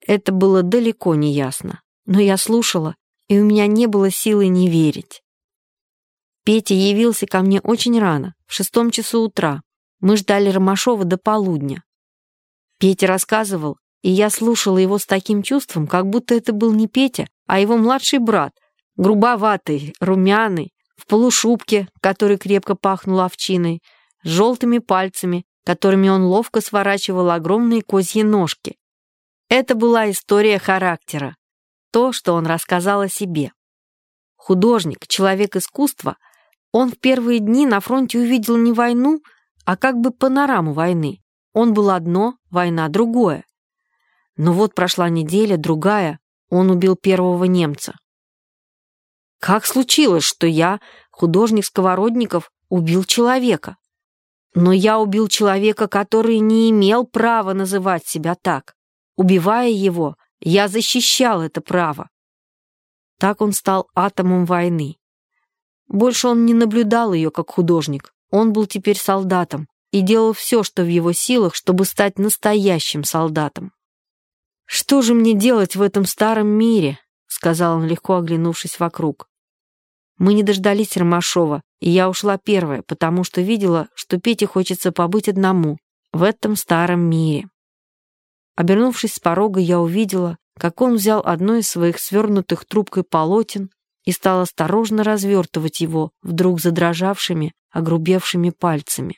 Это было далеко не ясно, но я слушала, и у меня не было силы не верить. Петя явился ко мне очень рано, в 6 часу утра. Мы ждали Ромашова до полудня. Петя рассказывал, и я слушала его с таким чувством, как будто это был не Петя, а его младший брат, грубоватый, румяный, в полушубке, который крепко пахнул овчиной, с желтыми пальцами, которыми он ловко сворачивал огромные козьи ножки. Это была история характера, то, что он рассказал о себе. Художник, человек искусства, он в первые дни на фронте увидел не войну, а как бы панораму войны. Он был одно, война другое. Но вот прошла неделя, другая, он убил первого немца. Как случилось, что я, художник Сковородников, убил человека? Но я убил человека, который не имел права называть себя так. Убивая его, я защищал это право. Так он стал атомом войны. Больше он не наблюдал ее как художник. Он был теперь солдатом и делал все, что в его силах, чтобы стать настоящим солдатом. «Что же мне делать в этом старом мире?» — сказал он, легко оглянувшись вокруг. Мы не дождались Ромашова, и я ушла первая, потому что видела, что Пете хочется побыть одному в этом старом мире. Обернувшись с порога, я увидела, как он взял одно из своих свернутых трубкой полотен и стал осторожно развертывать его вдруг задрожавшими, огрубевшими пальцами.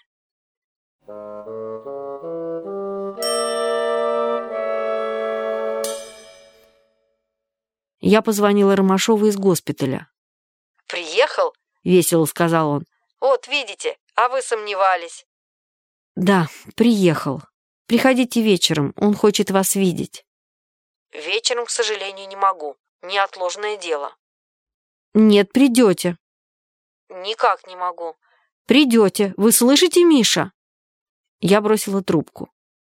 Я позвонила Ромашову из госпиталя. «Приехал?» — весело сказал он. «Вот, видите, а вы сомневались». «Да, приехал. Приходите вечером, он хочет вас видеть». «Вечером, к сожалению, не могу. Неотложное дело». «Нет, придете». «Никак не могу». «Придете. Вы слышите, Миша?» Я бросила трубку.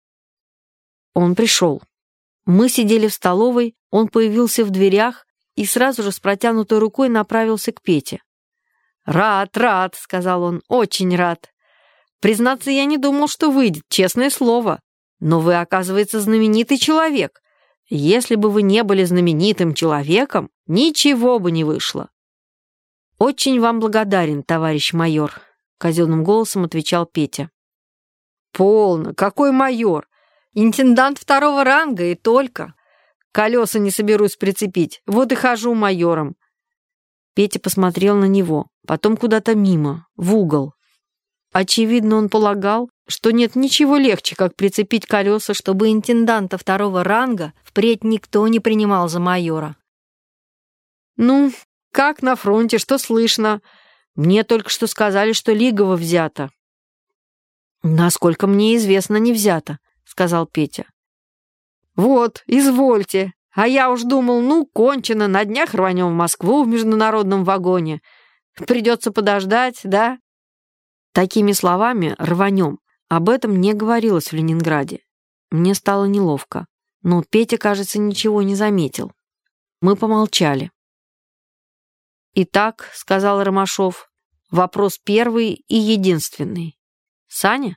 Он пришел. Мы сидели в столовой, он появился в дверях и сразу же с протянутой рукой направился к Пете. «Рад, рад», — сказал он, — «очень рад. Признаться, я не думал, что выйдет, честное слово. Но вы, оказывается, знаменитый человек. Если бы вы не были знаменитым человеком, ничего бы не вышло». «Очень вам благодарен, товарищ майор», — казенным голосом отвечал Петя. «Полно, какой майор? Интендант 2-го ранга и только. Колеса не соберусь прицепить, вот и хожу майором». Петя посмотрел на него, потом куда-то мимо, в угол. Очевидно, он полагал, что нет ничего легче, как прицепить колеса, чтобы интенданта 2-го ранга впредь никто не принимал за майора. «Ну, как на фронте, что слышно? Мне только что сказали, что Лигово взято». «Насколько мне известно, не взято», — сказал Петя. «Вот, извольте. А я уж думал, ну, кончено, на днях рванем в Москву в международном вагоне. Придется подождать, да?» Такими словами «рванем» об этом не говорилось в Ленинграде. Мне стало неловко, но Петя, кажется, ничего не заметил. Мы помолчали. «Итак», — сказал Ромашов, — «вопрос первый и единственный. Саня?»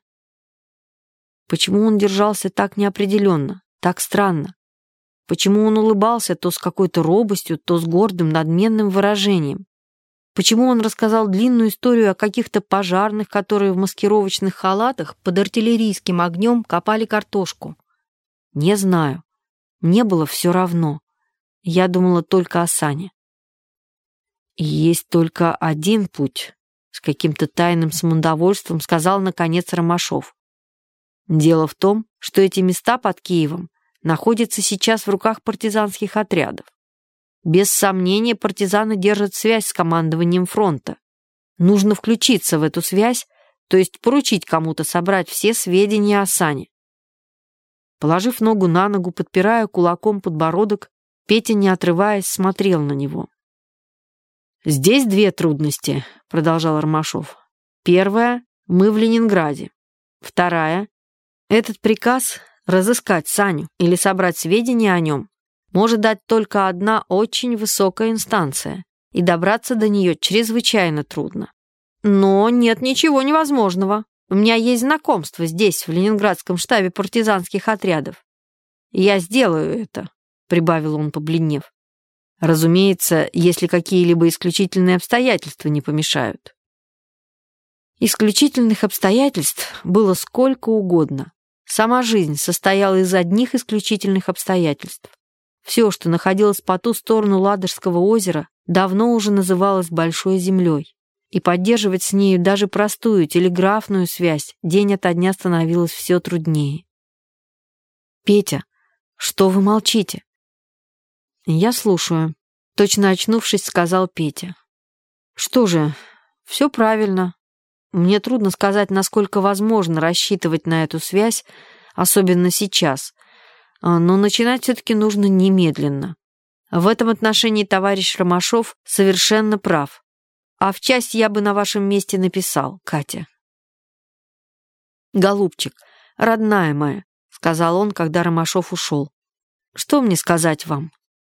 Почему он держался так неопределенно, так странно? Почему он улыбался то с какой-то робостью, то с гордым, надменным выражением? Почему он рассказал длинную историю о каких-то пожарных, которые в маскировочных халатах под артиллерийским огнем копали картошку? Не знаю. Мне было все равно. Я думала только о Сане. И есть только один путь, с каким-то тайным самодовольством сказал, наконец, Ромашов. Дело в том, что эти места под Киевом находятся сейчас в руках партизанских отрядов. Без сомнения, партизаны держат связь с командованием фронта. Нужно включиться в эту связь, то есть поручить кому-то собрать все сведения о Сане. Положив ногу на ногу, подпирая кулаком подбородок, Петя, не отрываясь, смотрел на него. «Здесь две трудности», — продолжал Ромашов. «Первая — мы в Ленинграде. Вторая — этот приказ разыскать Саню или собрать сведения о нем может дать только одна очень высокая инстанция, и добраться до нее чрезвычайно трудно. Но нет ничего невозможного. У меня есть знакомство здесь, в Ленинградском штабе партизанских отрядов. Я сделаю это, прибавил он, побледнев. Разумеется, если какие-либо исключительные обстоятельства не помешают. Исключительных обстоятельств было сколько угодно. Сама жизнь состояла из одних исключительных обстоятельств. Все, что находилось по ту сторону Ладожского озера, давно уже называлось Большой землей, и поддерживать с нею даже простую телеграфную связь день ото дня становилось все труднее. «Петя, что вы молчите?» «Я слушаю», — точно очнувшись, сказал Петя. «Что же, все правильно. Мне трудно сказать, насколько возможно рассчитывать на эту связь, особенно сейчас, но начинать все-таки нужно немедленно. В этом отношении товарищ Ромашов совершенно прав. А в часть я бы на вашем месте написал, Катя». «Голубчик, родная моя», — сказал он, когда Ромашов ушел. «Что мне сказать вам?